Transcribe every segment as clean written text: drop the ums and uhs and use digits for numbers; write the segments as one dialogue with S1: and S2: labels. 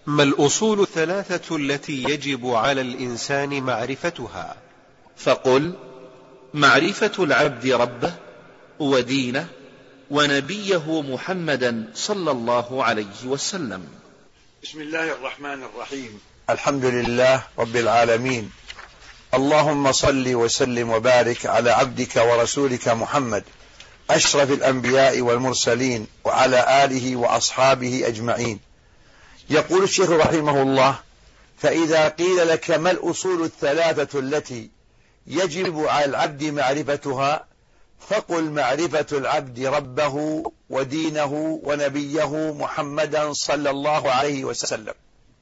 S1: ما الأصول الثلاثة التي يجب على الإنسان معرفتها؟
S2: فقل: معرفة العبد ربه ودينه ونبيه محمدا صلى الله عليه وسلم.
S3: بسم الله الرحمن الرحيم. الحمد لله رب العالمين، اللهم صل وسلم وبارك على عبدك ورسولك محمد أشرف الأنبياء والمرسلين وعلى آله وأصحابه أجمعين. يقول الشيخ رحمه الله: فإذا قيل لك ما الأصول الثلاثة التي يجب على العبد معرفتها، فقل: معرفة العبد ربه ودينه ونبيه محمدا صلى الله عليه وسلم.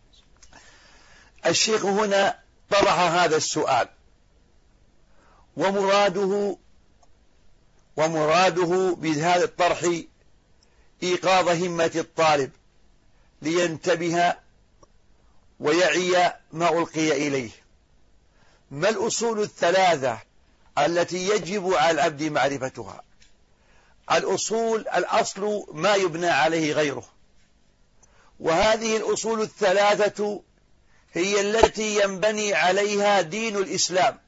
S3: الشيخ هنا طرح هذا السؤال، ومراده بهذا الطرح إيقاظ همة الطالب لينتبه ويعي ما ألقي إليه. ما الأصول الثلاثة التي يجب على العبد معرفتها؟ الأصل ما يبنى عليه غيره، وهذه الأصول الثلاثة هي التي ينبني عليها دين الإسلام.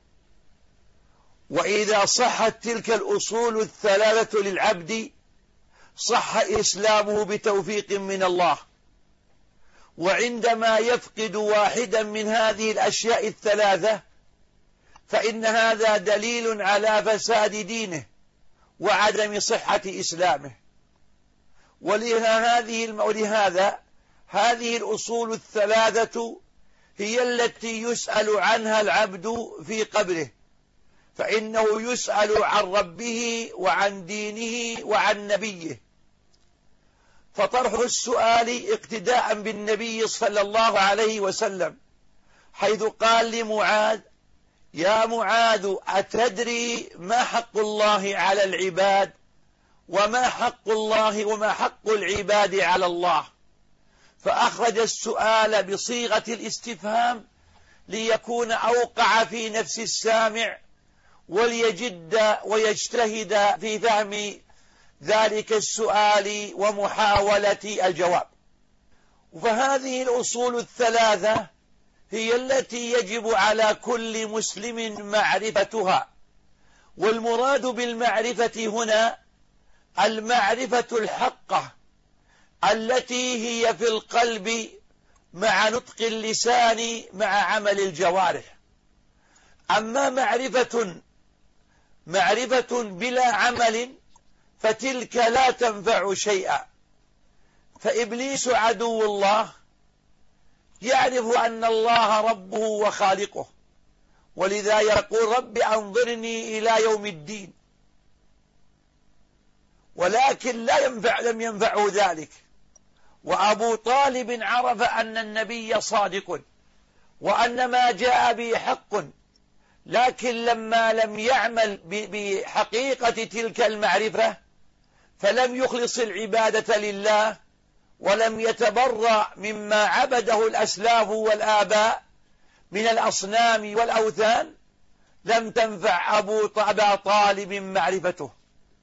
S3: وإذا صحت تلك الأصول الثلاثة للعبد صح إسلامه بتوفيق من الله. وعندما يفقد واحدا من هذه الأشياء الثلاثة فإن هذا دليل على فساد دينه وعدم صحة إسلامه. ولهذا هذه الأصول الثلاثة هي التي يسأل عنها العبد في قبره، فإنه يسأل عن ربه وعن دينه وعن نبيه. فطرح السؤال اقتداء بالنبي صلى الله عليه وسلم، حيث قال لمعاذ: يا معاذ، أتدري ما حق الله على العباد وما حق الله وما حق العباد على الله؟ فأخرج السؤال بصيغة الاستفهام ليكون أوقع في نفس السامع، وليجد ويجتهد في فهم ذلك السؤال ومحاولة الجواب. فهذه الأصول الثلاثة هي التي يجب على كل مسلم معرفتها. والمراد بالمعرفة هنا المعرفة الحقة التي هي في القلب مع نطق اللسان مع عمل الجوارح. أما معرفة بلا عمل فتلك لا تنفع شيئا. فإبليس عدو الله يعرف أن الله ربه وخالقه، ولذا يقول: رب أنظرني إلى يوم الدين، ولكن لم ينفعه ذلك. وأبو طالب عرف أن النبي صادق وأن ما جاء به حق، لكن لما لم يعمل بحقيقة تلك المعرفة فلم يخلص العبادة لله ولم يتبرأ مما عبده الأسلاف والآباء من الأصنام والأوثان، لم تنفع أبا طالب معرفته.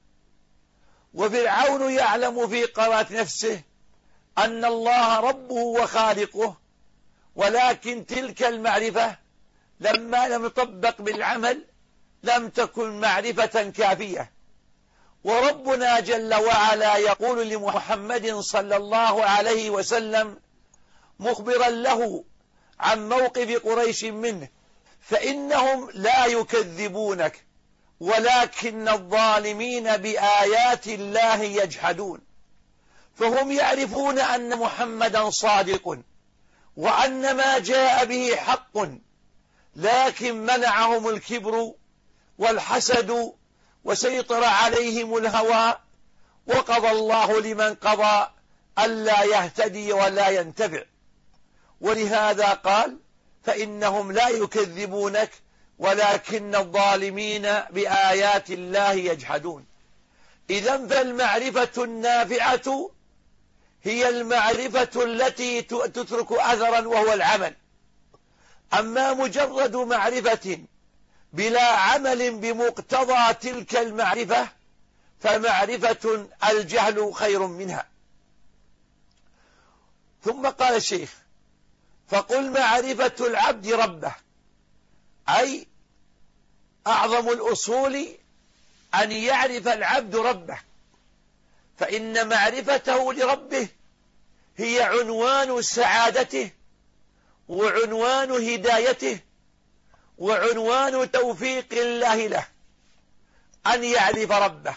S3: وفرعون يعلم في قرارة نفسه أن الله ربه وخالقه، ولكن تلك المعرفة لما لم تطبق بالعمل لم تكن معرفة كافية. وربنا جل وعلا يقول لمحمد صلى الله عليه وسلم مخبرا له عن موقف قريش منه: فإنهم لا يكذبونك ولكن الظالمين بآيات الله يجحدون. فهم يعرفون أن محمدا صادق وأن ما جاء به حق، لكن منعهم الكبر والحسد وسيطر عليهم الهوى، وقضى الله لمن قضى ألا يهتدي ولا ينتفع. ولهذا قال: فإنهم لا يكذبونك ولكن الظالمين بآيات الله يجحدون. إذن فالمعرفة النافعة هي المعرفة التي تترك أثرا وهو العمل. أما مجرد معرفة بلا عمل بمقتضى تلك المعرفة فمعرفة الجهل خير منها. ثم قال الشيخ: فقل معرفة العبد ربه، أي أعظم الأصول أن يعرف العبد ربه، فإن معرفته لربه هي عنوان سعادته وعنوان هدايته وعنوان توفيق الله له، أن يعرف ربه.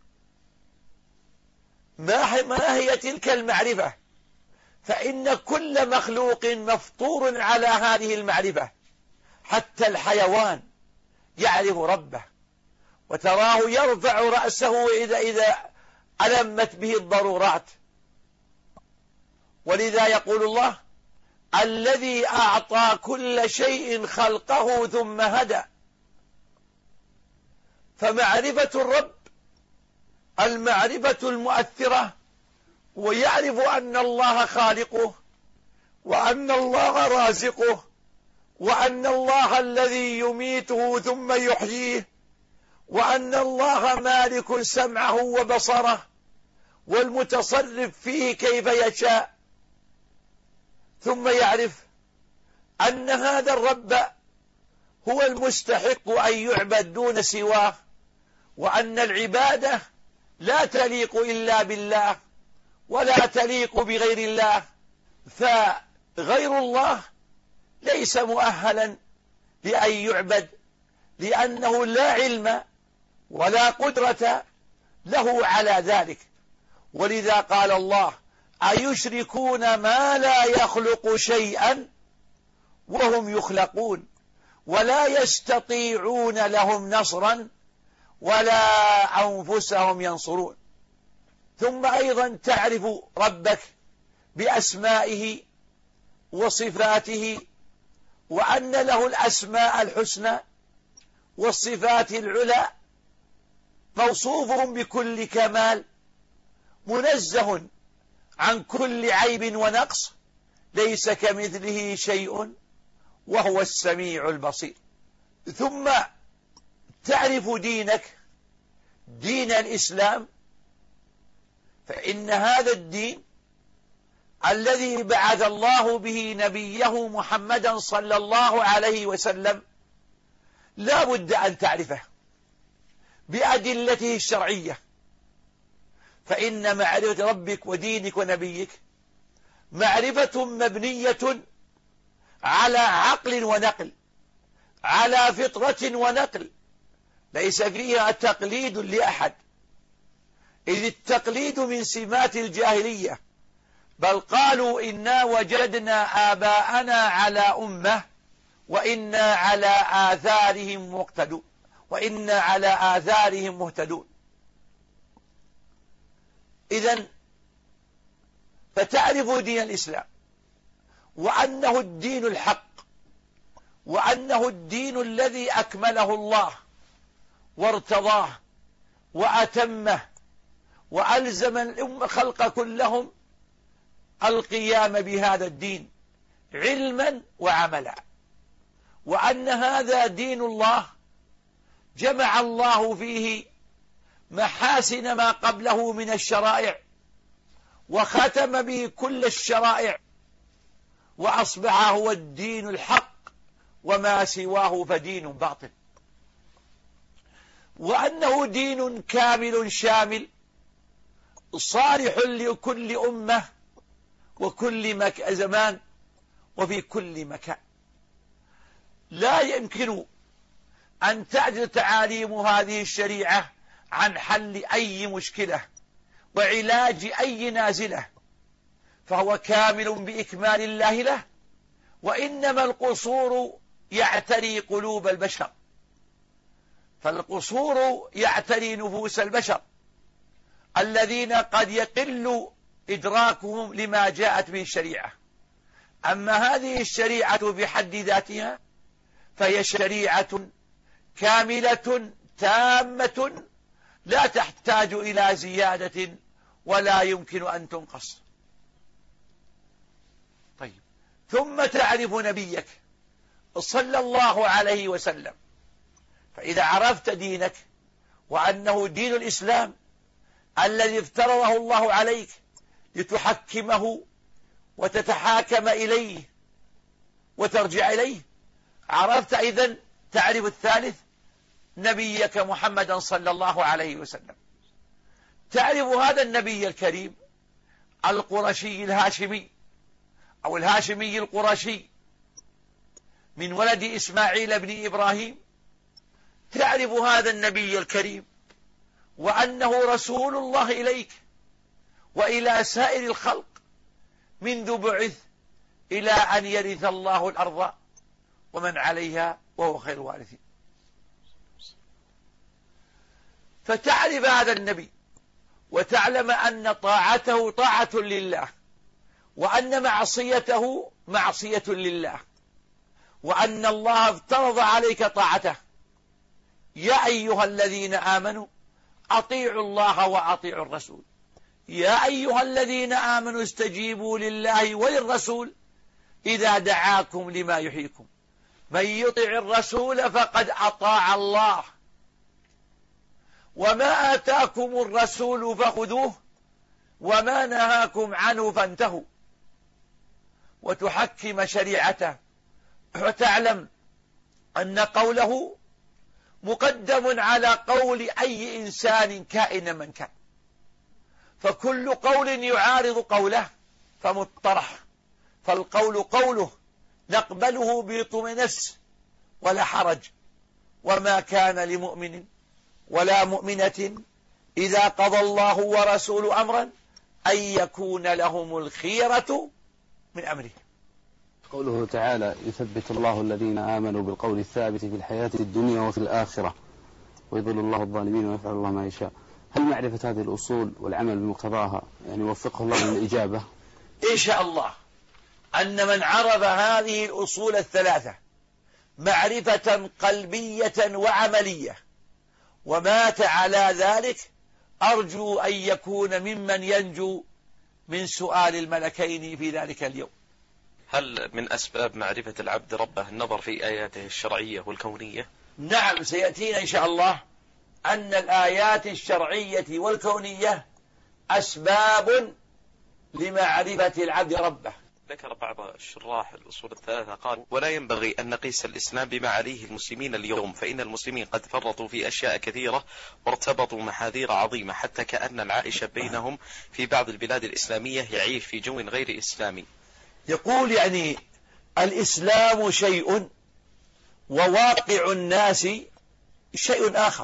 S3: ما هي تلك المعرفة؟ فإن كل مخلوق مفطور على هذه المعرفة، حتى الحيوان يعرف ربه، وتراه يرفع رأسه إذا ألمت به الضرورات. ولذا يقول الله: الذي أعطى كل شيء خلقه ثم هدى. فمعرفة الرب المعرفة المؤثرة، ويعرف أن الله خالقه، وأن الله رازقه، وأن الله الذي يميته ثم يحييه، وأن الله مالك سمعه وبصره والمتصرف فيه كيف يشاء. ثم يعرف أن هذا الرب هو المستحق أن يعبد دون سواه، وأن العبادة لا تليق إلا بالله ولا تليق بغير الله، فغير الله ليس مؤهلا لأن يعبد، لأنه لا علم ولا قدرة له على ذلك. ولذا قال الله: أيشركون ما لا يخلق شيئا وهم يخلقون ولا يستطيعون لهم نصرا ولا أنفسهم ينصرون. ثم أيضا تعرف ربك بأسمائه وصفاته، وأن له الأسماء الحسنى والصفات العلى، موصوف بكل كمال، منزه عن كل عيب ونقص، ليس كمثله شيء وهو السميع البصير. ثم تعرف دينك، دين الإسلام، فإن هذا الدين الذي بعث الله به نبيه محمدا صلى الله عليه وسلم لا بد أن تعرفه بأدلته الشرعية، فإن معرفة ربك ودينك ونبيك معرفة مبنية على عقل ونقل، على فطرة ونقل، ليس فيها تقليد لأحد، إذ التقليد من سمات الجاهلية، بل قالوا: إنا وجدنا آباءنا على أمة وإنا على آثارهم مهتدون. إذن فتعرف دين الإسلام، وأنه الدين الحق، وأنه الدين الذي أكمله الله وارتضاه وأتمه، وألزم الخلق كلهم القيام بهذا الدين علما وعملا، وأن هذا دين الله جمع الله فيه محاسن ما قبله من الشرائع، وختم به كل الشرائع، وأصبح هو الدين الحق، وما سواه فدين باطل. وأنه دين كامل شامل صالح لكل أمة وكل زمان وفي كل مكان. لا يمكن أن تعجز تعاليم هذه الشريعة عن حل أي مشكلة وعلاج أي نازلة، فهو كامل بإكمال الله له، وإنما القصور يعتري قلوب البشر، فالقصور يعتري نفوس البشر الذين قد يقل إدراكهم لما جاءت به الشريعة. أما هذه الشريعة بحد ذاتها فهي شريعة كاملة تامة لا تحتاج إلى زيادة ولا يمكن أن تنقص. طيب، ثم تعرف نبيك صلى الله عليه وسلم، فإذا عرفت دينك وأنه دين الإسلام الذي افترضه الله عليك لتحكمه وتتحاكم إليه وترجع إليه. عرفت إذن تعرف الثالث نبيك محمدا صلى الله عليه وسلم. تعرف هذا النبي الكريم القرشي الهاشمي أو الهاشمي القرشي من ولد إسماعيل بن إبراهيم. تعرف هذا النبي الكريم وأنه رسول الله إليك وإلى سائر الخلق منذ بعث إلى أن يرث الله الأرض ومن عليها وهو خير الوارثين. فتعرف هذا النبي وتعلم أن طاعته طاعة لله وأن معصيته معصية لله وأن الله افترض عليك طاعته. يا أيها الذين آمنوا أطيعوا الله وأطيعوا الرسول. يا أيها الذين آمنوا استجيبوا لله وللرسول إذا دعاكم لما يحييكم. من يطع الرسول فقد أطاع الله. وما آتاكم الرسول فخذوه وما نهاكم عنه فانتهوا. وتحكم شريعته وتعلم أن قوله مقدم على قول أي إنسان كائن من كان. فكل قول يعارض قوله فمطرح. فالقول قوله نقبله بطمأنس ولا حرج. وما كان لمؤمن ولا مؤمنة إذا قضى الله ورسوله أمرا أن يكون لهم الخيرة من أمره.
S4: قوله تعالى يثبت الله الذين آمنوا بالقول الثابت في الحياة الدنيا وفي الآخرة ويضل الله الظالمين ويفعل الله ما يشاء. هل معرفة هذه الأصول والعمل بمقتضاها يعني وفقه الله للإجابة؟
S3: إن شاء الله أن من عرف هذه الأصول الثلاثة معرفة قلبية وعملية ومات على ذلك أرجو أن يكون ممن ينجو من سؤال الملكين في ذلك اليوم.
S5: هل من أسباب معرفة العبد ربه النظر في آياته الشرعية والكونية؟
S3: نعم، سيأتينا إن شاء الله أن الآيات الشرعية والكونية أسباب لمعرفة العبد ربه.
S5: ذكر بعض الشراح الأصول الثلاثة قالوا ولا ينبغي أن نقيس الإسلام بما عليه المسلمين اليوم، فإن المسلمين قد فرطوا في أشياء كثيرة وارتبطوا محاذير عظيمة حتى كأن العائش بينهم في بعض البلاد الإسلامية يعيش في جو غير إسلامي.
S3: يقول يعني الإسلام شيء وواقع الناس شيء آخر،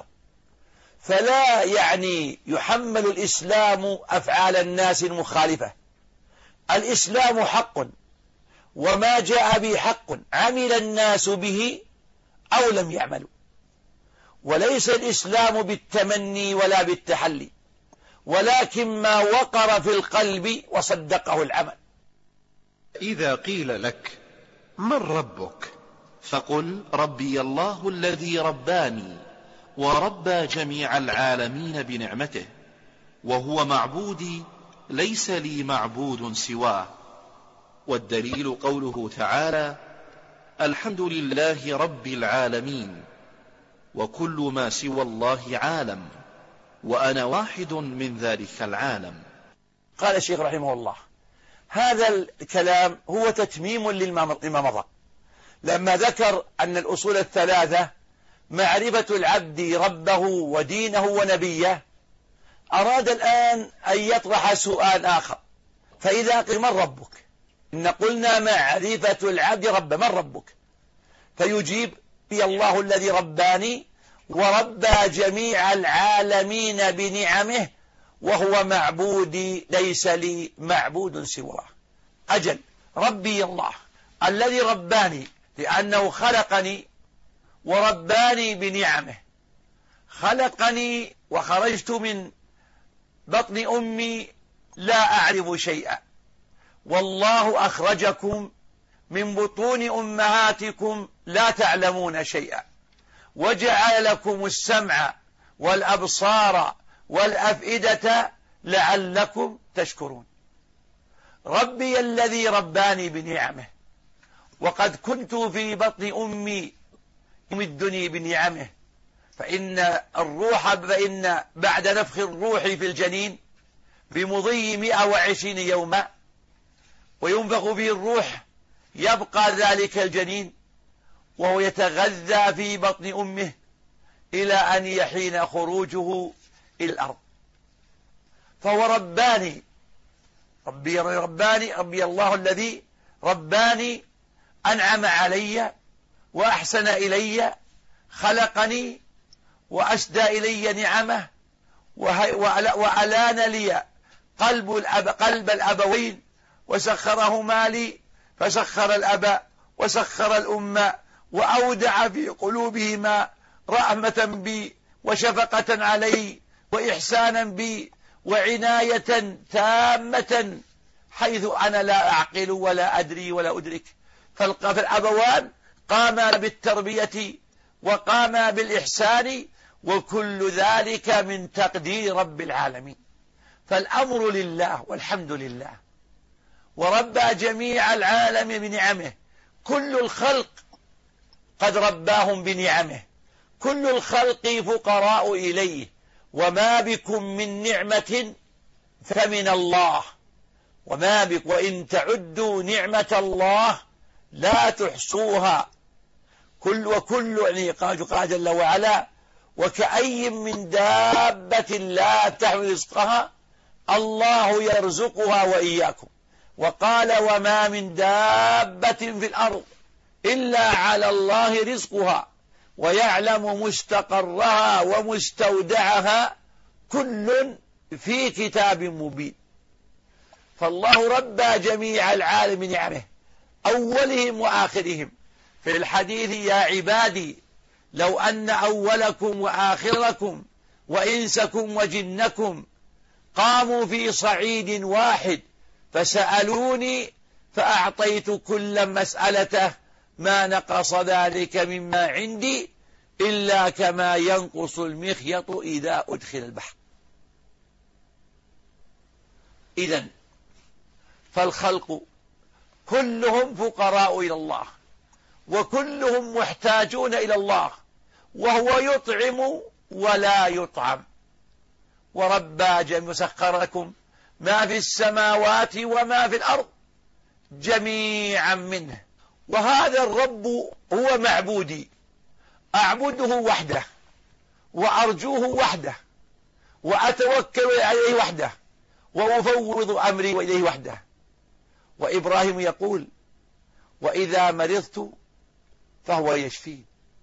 S3: فلا يعني يحمل الإسلام أفعال الناس المخالفة. الإسلام حق وما جاء به حق عمل الناس به أو لم يعملوا، وليس الإسلام بالتمني ولا بالتحلي، ولكن ما وقر في القلب وصدقه العمل.
S1: إذا قيل لك من ربك
S2: فقل ربي الله الذي رباني وربى جميع العالمين بنعمته، وهو معبودي ليس لي معبود سواه. والدليل قوله تعالى الحمد لله رب العالمين، وكل ما سوى الله عالم وأنا واحد من ذلك العالم.
S3: قال الشيخ رحمه الله هذا الكلام هو تتميم لما مضى، لما ذكر أن الأصول الثلاثة معرفة العبد ربه ودينه ونبيه، أراد الآن أن يطرح سؤال آخر. فإذا قيل من ربك؟ إن قلنا معرفة العبد رب، من ربك؟ فيجيب بي الله الذي رباني وربى جميع العالمين بنعمه وهو معبودي ليس لي معبود سواه. أجل ربي الله الذي رباني لأنه خلقني ورباني بنعمه. خلقني وخرجت من بطن أمي لا أعرف شيئا، والله أخرجكم من بطون أمهاتكم لا تعلمون شيئا، وجعل لكم السمع والأبصار والأفئدة لعلكم تشكرون. ربي الذي رباني بنعمه، وقد كنت في بطن أمي يمدني بنعمه، فإن بعد نفخ الروح في الجنين بمضي 120 يوما وينفخ فيه الروح، يبقى ذلك الجنين وهو يتغذى في بطن أمه إلى أن يحين خروجه إلى الأرض. فهو رباني، ربي الله الذي رباني، أنعم علي وأحسن إلي، خلقني وأسدى إلي نعمه، وألان لي قلب الأبوين وسخرهما لي، فسخر الأب وسخر الأم، وأودع في قلوبهما رحمة بي وشفقة علي وإحسانا بي وعناية تامة، حيث أنا لا أعقل ولا أدري ولا أدرك. فالأبوان قاما بالتربية وقاما بالإحسان، وكل ذلك من تقدير رب العالمين. فالأمر لله والحمد لله، وربى جميع العالم بنعمه. كل الخلق قد رباهم بنعمه، كل الخلق فقراء إليه، وما بكم من نعمة فمن الله، وإن تعدوا نعمة الله لا تحصوها. وكل يعني قال جل وعلا: وكأي من دابة لا تحمل رزقها الله يرزقها وإياكم. وقال: وما من دابة في الأرض إلا على الله رزقها ويعلم مستقرها ومستودعها كل في كتاب مبين. فالله ربى جميع العالم نعمه، أولهم وآخرهم. في الحديث: يا عبادي لو أن أولكم وآخركم وإنسكم وجنكم قاموا في صعيد واحد فسألوني فأعطيت كل مسألته ما نقص ذلك مما عندي إلا كما ينقص المخيط إذا أدخل البحر. إذن فالخلق كلهم فقراء إلى الله، وكلهم محتاجون إلى الله، وهو يطعم ولا يطعم. وربى مسخر لكم ما في السماوات وما في الأرض جميعا منه. وهذا الرب هو معبودي، أعبده وحده، وأرجوه وحده، وأتوكل عليه وحده، وأفوض أمري إليه وحده. وإبراهيم يقول: وإذا مرضت فهو يشفين.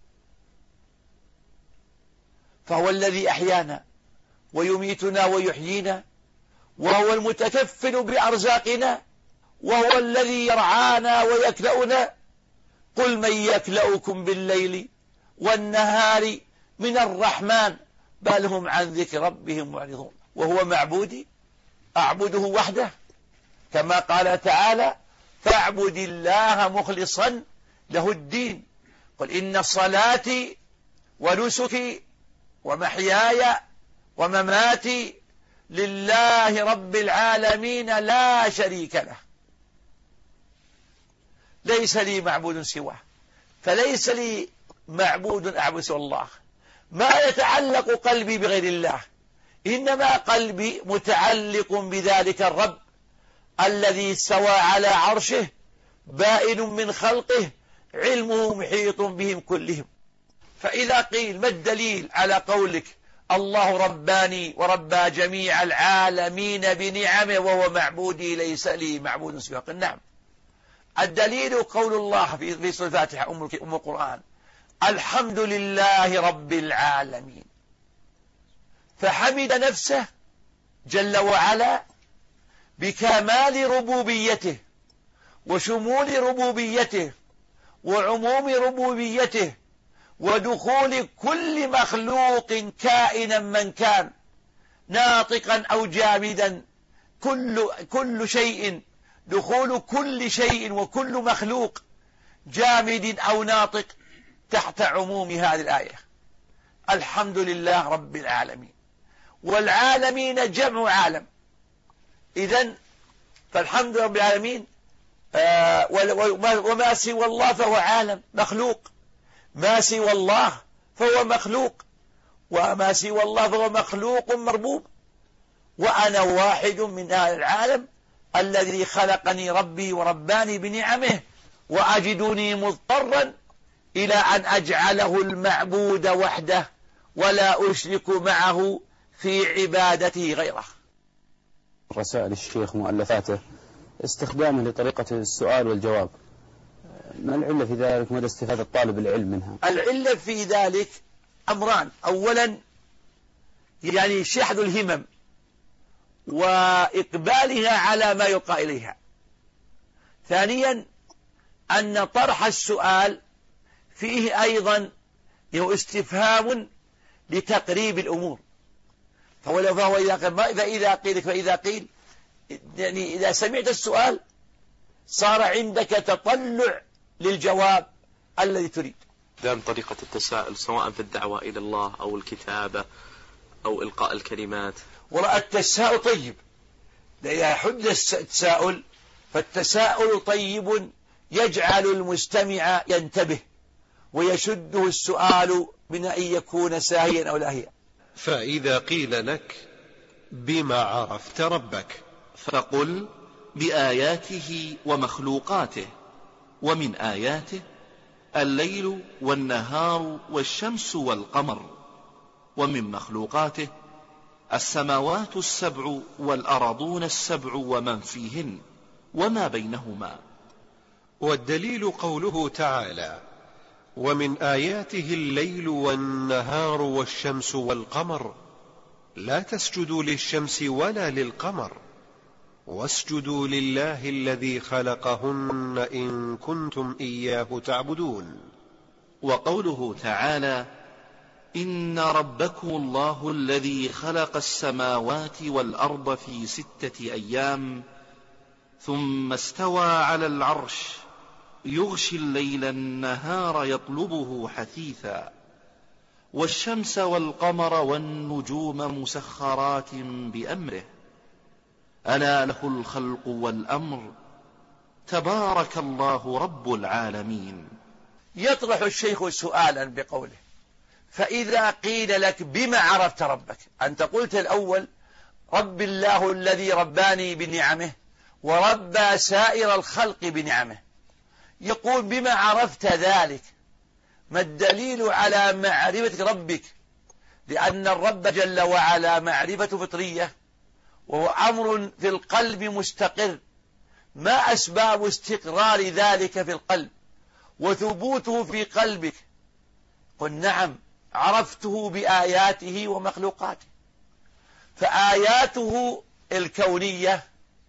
S3: فهو الذي أحيانا ويميتنا ويحيينا، وهو المتكفل بأرزاقنا، وهو الذي يرعانا ويكلأنا. قل من يكلأكم بالليل والنهار من الرحمن بل هم عن ذكر ربهم معرضون. وهو معبودي، أعبده وحده، كما قال تعالى: فاعبد الله مخلصا له الدين. قل إن صلاتي ونسكي ومحياي ومماتي لله رب العالمين لا شريك له، ليس لي معبود سواه، فليس لي معبود أعبد سوى الله. ما يتعلق قلبي بغير الله، إنما قلبي متعلق بذلك الرب الذي استوى على عرشه، بائن من خلقه، علمه محيط بهم كلهم. فإذا قيل: ما الدليل على قولك الله رباني وربى جميع العالمين بنعمه وهو معبودي ليس لي معبود سواه؟ قل: نعم. الدليل قول الله في سورة الفاتحة أم القرآن: الحمد لله رب العالمين. فحمد نفسه جل وعلا بكمال ربوبيته وشمول ربوبيته وعموم ربوبيته ودخول كل مخلوق كائنا من كان، ناطقا أو جامدا، كل شيء، دخول كل شيء وكل مخلوق جامد أو ناطق تحت عموم هذه الآية. الحمد لله رب العالمين. والعالمين جمع عالم، إذن فالحمد رب العالمين. وما سوى الله فهو عالم مخلوق، ما سوى الله فهو مخلوق، وما سوى الله فهو مخلوق مربوب. وأنا واحد من هذا العالم الذي خلقني ربي ورباني بنعمه وأجدني مضطرا إلى أن أجعله المعبود وحده ولا أشرك معه في عبادته غيره.
S4: رسائل الشيخ مؤلفاته استخدامه لطريقة السؤال والجواب، ما العلة في ذلك؟ مدى استفادة طالب العلم منها؟
S3: العلة في ذلك أمران: أولا يعني شحذ الهمم وإقبالها على ما يلقى إليها. ثانيا أن طرح السؤال فيه أيضا استفهام لتقريب الأمور، فهو فإذا قيل يعني إذا سمعت السؤال صار عندك تطلع للجواب الذي تريد.
S5: دام طريقة التساؤل سواء في الدعوة إلى الله أو الكتابة أو إلقاء الكلمات.
S3: وراء التساؤل طيب، إذا حدث التساؤل فالتساؤل طيب يجعل المستمع ينتبه ويشده السؤال من أن يكون ساهيا أو لاهيا.
S1: فإذا قيل لك بما عرفت ربك
S2: فقل بآياته ومخلوقاته، ومن آياته الليل والنهار والشمس والقمر، ومن مخلوقاته السماوات السبع والأرضون السبع ومن فيهن وما بينهما.
S1: والدليل قوله تعالى: ومن آياته الليل والنهار والشمس والقمر، لا تسجدوا للشمس ولا للقمر واسجدوا لله الذي خلقهن إن كنتم إياه تعبدون.
S2: وقوله تعالى: إن ربكم الله الذي خلق السماوات والأرض في 6 أيام ثم استوى على العرش يغشي الليل النهار يطلبه حثيثا والشمس والقمر والنجوم مسخرات بأمره ألا له الخلق والأمر تبارك الله رب العالمين.
S3: يطرح الشيخ سؤالا بقوله: فإذا قيل لك بما عرفت ربك؟ أنت قلت الأول رب الله الذي رباني بنعمه وربى سائر الخلق بنعمه، يقول بما عرفت ذلك؟ ما الدليل على معرفة ربك؟ لأن الرب جل وعلا معرفة فطرية، وهو أمر في القلب مستقر. ما أسباب استقرار ذلك في القلب وثبوته في قلبك؟ قل نعم، عرفته بآياته ومخلوقاته. فآياته الكونية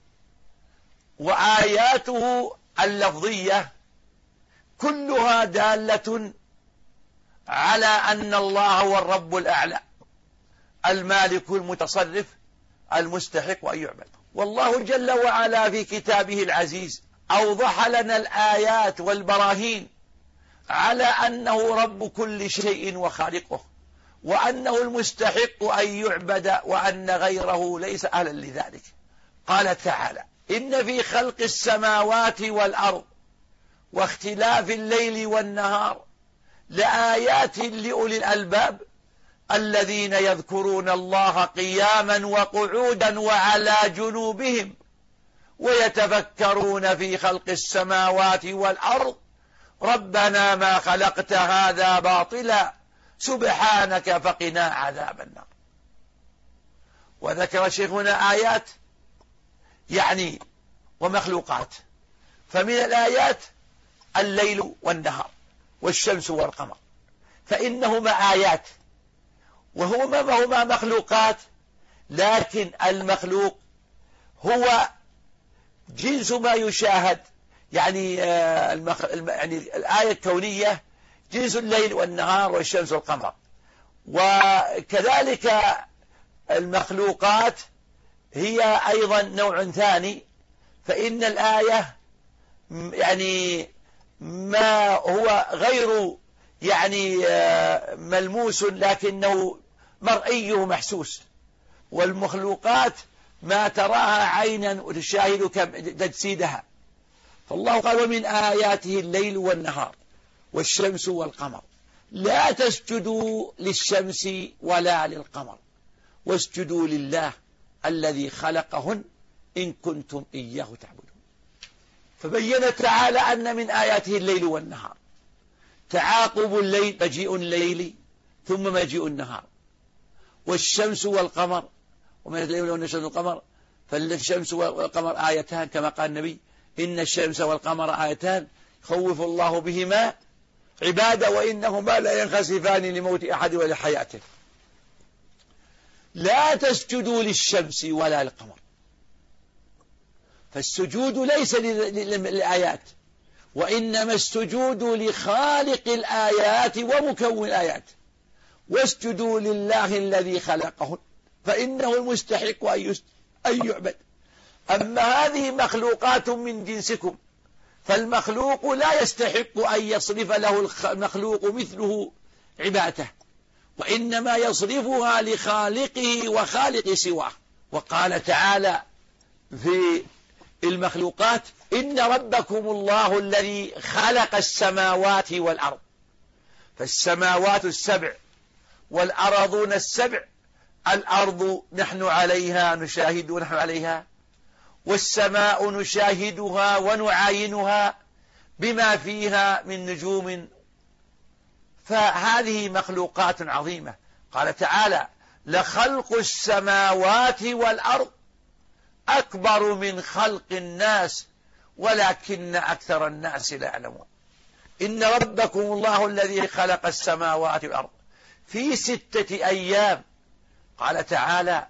S3: وآياته اللفظية كلها دالة على أن الله هو الرب الأعلى المالك المتصرف المستحق أن يعبد. والله جل وعلا في كتابه العزيز أوضح لنا الآيات والبراهين على أنه رب كل شيء وخالقه، وأنه المستحق أن يعبد، وأن غيره ليس أهلا لذلك. قال تعالى: إن في خلق السماوات والأرض واختلاف الليل والنهار لآيات لأولي الألباب الذين يذكرون الله قياما وقعودا وعلى جنوبهم ويتفكرون في خلق السماوات والأرض ربنا ما خلقت هذا باطلا سبحانك فقنا عذاب النار. وذكر شيخنا آيات يعني ومخلوقات، فمن الآيات الليل والنهار والشمس والقمر، فإنهما آيات وهما مخلوقات، لكن المخلوق هو جنس ما يشاهد، يعني الآية الكونية جنس الليل والنهار والشمس والقمر. وكذلك المخلوقات هي أيضا نوع ثاني، فإن الآية يعني ما هو غير يعني ملموس لكنه مرئي محسوس، والمخلوقات ما تراها عينا وتشاهد تجسيدها. فالله قال: ومن آياته الليل والنهار والشمس والقمر لا تسجدوا للشمس ولا للقمر واسجدوا لله الذي خلقهن إن كنتم إياه تعبدون. فبين تعالى أن من آياته الليل والنهار، تعاقب الليل، مجيء الليل ثم مجيء النهار، والشمس والقمر، ومن الليل والشمس والقمر، فالشمس والقمر آيتان كما قال النبي إن الشمس والقمر آيتان خوف الله بهما عباده وإنهما لا ينخسفان لموت أحد ولا حياته. لا تسجدوا للشمس ولا للقمر، فالسجود ليس للآيات، وإنما السجود لخالق الآيات ومكون الآيات. واسجدوا لله الذي خلقهن فإنه المستحق أن يعبد. أما هذه مخلوقات من جنسكم، فالمخلوق لا يستحق أن يصرف له المخلوق مثله عبادته، وإنما يصرفها لخالقه وخالق سواه. وقال تعالى في المخلوقات إن ربكم الله الذي خلق السماوات والأرض. فالسماوات السبع والأرضون السبع، الأرض نحن عليها نشاهد ونحن عليها، والسماء نشاهدها ونعاينها بما فيها من نجوم، فهذه مخلوقات عظيمة. قال تعالى لخلق السماوات والأرض أكبر من خلق الناس ولكن أكثر الناس لا يعلمون. إن ربكم الله الذي خلق السماوات والأرض في 6 أيام. قال تعالى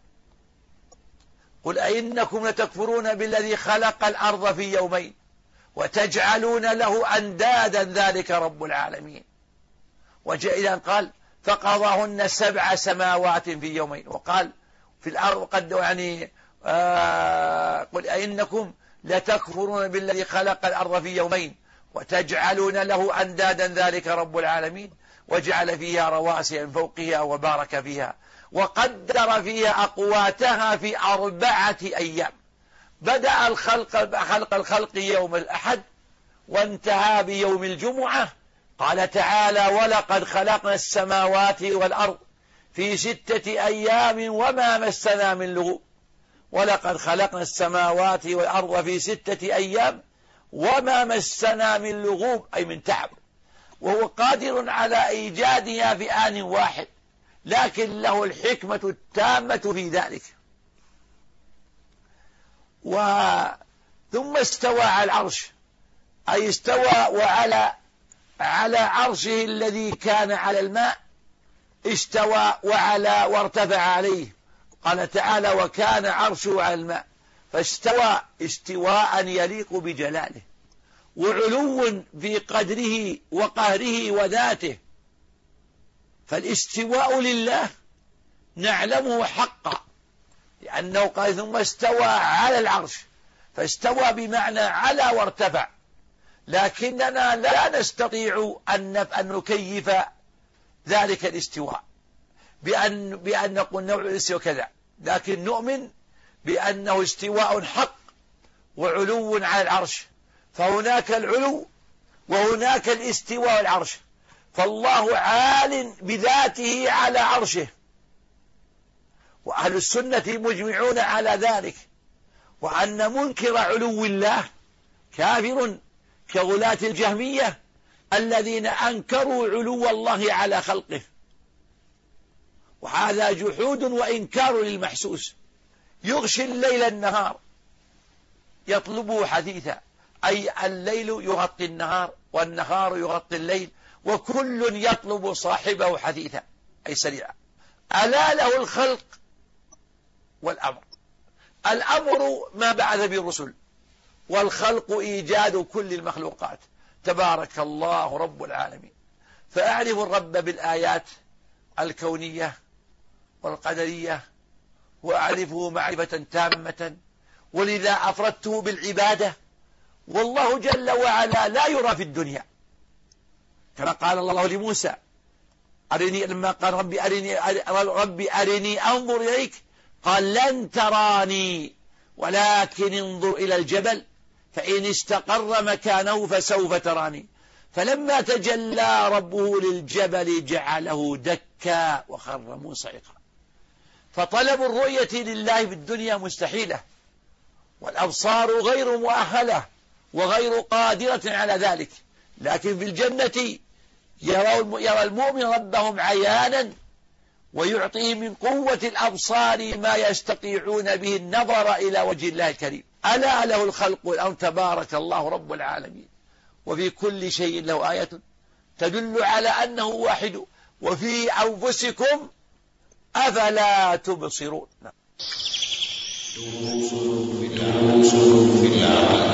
S3: قل أئنكم لتكفرون بالذي خلق الأرض في يومين وتجعلون له أندادا ذلك رب العالمين. وجاء إذا قال فقضاهن 7 سماوات في يومين. وقال في الأرض قد قل أئنكم لتكفرون بالذي خلق الأرض في يومين وتجعلون له أندادا ذلك رب العالمين. وجعل فيها رواسي من فوقها وبارك فيها وقدر فيها أقواتها في 4 أيام. بدأ خلق الخلق يوم الأحد وانتهى بيوم الجمعة. قال تعالى ولقد خلقنا السماوات والأرض في 6 أيام وما مسنا من لغوب. ولقد خلقنا السماوات والأرض في 6 أيام وما مسنا من لغوب أي من تعب. وهو قادر على إيجادها في آن واحد، لكن له الحكمة التامة في ذلك. ثم استوى على العرش، أي استوى وعلى عرشه الذي كان على الماء، استوى وعلى وارتفع عليه. قال تعالى وكان عرشه على الماء، فاستوى استواء يليق بجلاله وعلو في قدره وقهره وذاته. فالاستواء لله نعلمه حقا، لأنه قال ثم استوى على العرش، فاستوى بمعنى على وارتفع. لكننا لا نستطيع أن نكيف ذلك الاستواء بأن نقول نوع الاستواء كذا، لكن نؤمن بأنه استواء حق وعلو على العرش. فهناك العلو وهناك الاستواء العرش، فالله عال بذاته على عرشه، وأهل السنة مجمعون على ذلك، وأن منكر علو الله كافر كغلاة الجهمية الذين أنكروا علو الله على خلقه، وهذا جحود وإنكار للمحسوس. يغشي الليل النهار يطلبه حديثا، أي الليل يغطي النهار والنهار يغطي الليل، وكل يطلب صاحبه حديثا أي سريعا. ألا له الخلق والأمر. الأمر ما بعث به الرسل، والخلق إيجاد كل المخلوقات. تبارك الله رب العالمين. فأعرف الرب بالآيات الكونية والقدرية، وأعرفه معرفة تامة، ولذا أفردته بالعبادة. والله جل وعلا لا يرى في الدنيا، كما قال الله لموسى أرني، لما قال ربي أرني أنظر إليك، قال لن تراني ولكن انظر إلى الجبل فإن استقر مكانه فسوف تراني. فلما تجلى ربه للجبل جعله دكا وخر موسى صعقا. فطلب الرؤية لله في الدنيا مستحيلة، والأبصار غير مؤهلة وغير قادرة على ذلك، لكن في الجنة يرى المؤمن ربهم عيانا، ويعطيهم من قوة الأبصار ما يستطيعون به النظر إلى وجه الله الكريم. ألا له الخلق والأمر، تبارك الله رب العالمين. وفي كل شيء له آية تدل على أنه واحد، وفي أنفسكم أفلا تبصرون.
S6: دروس في العقل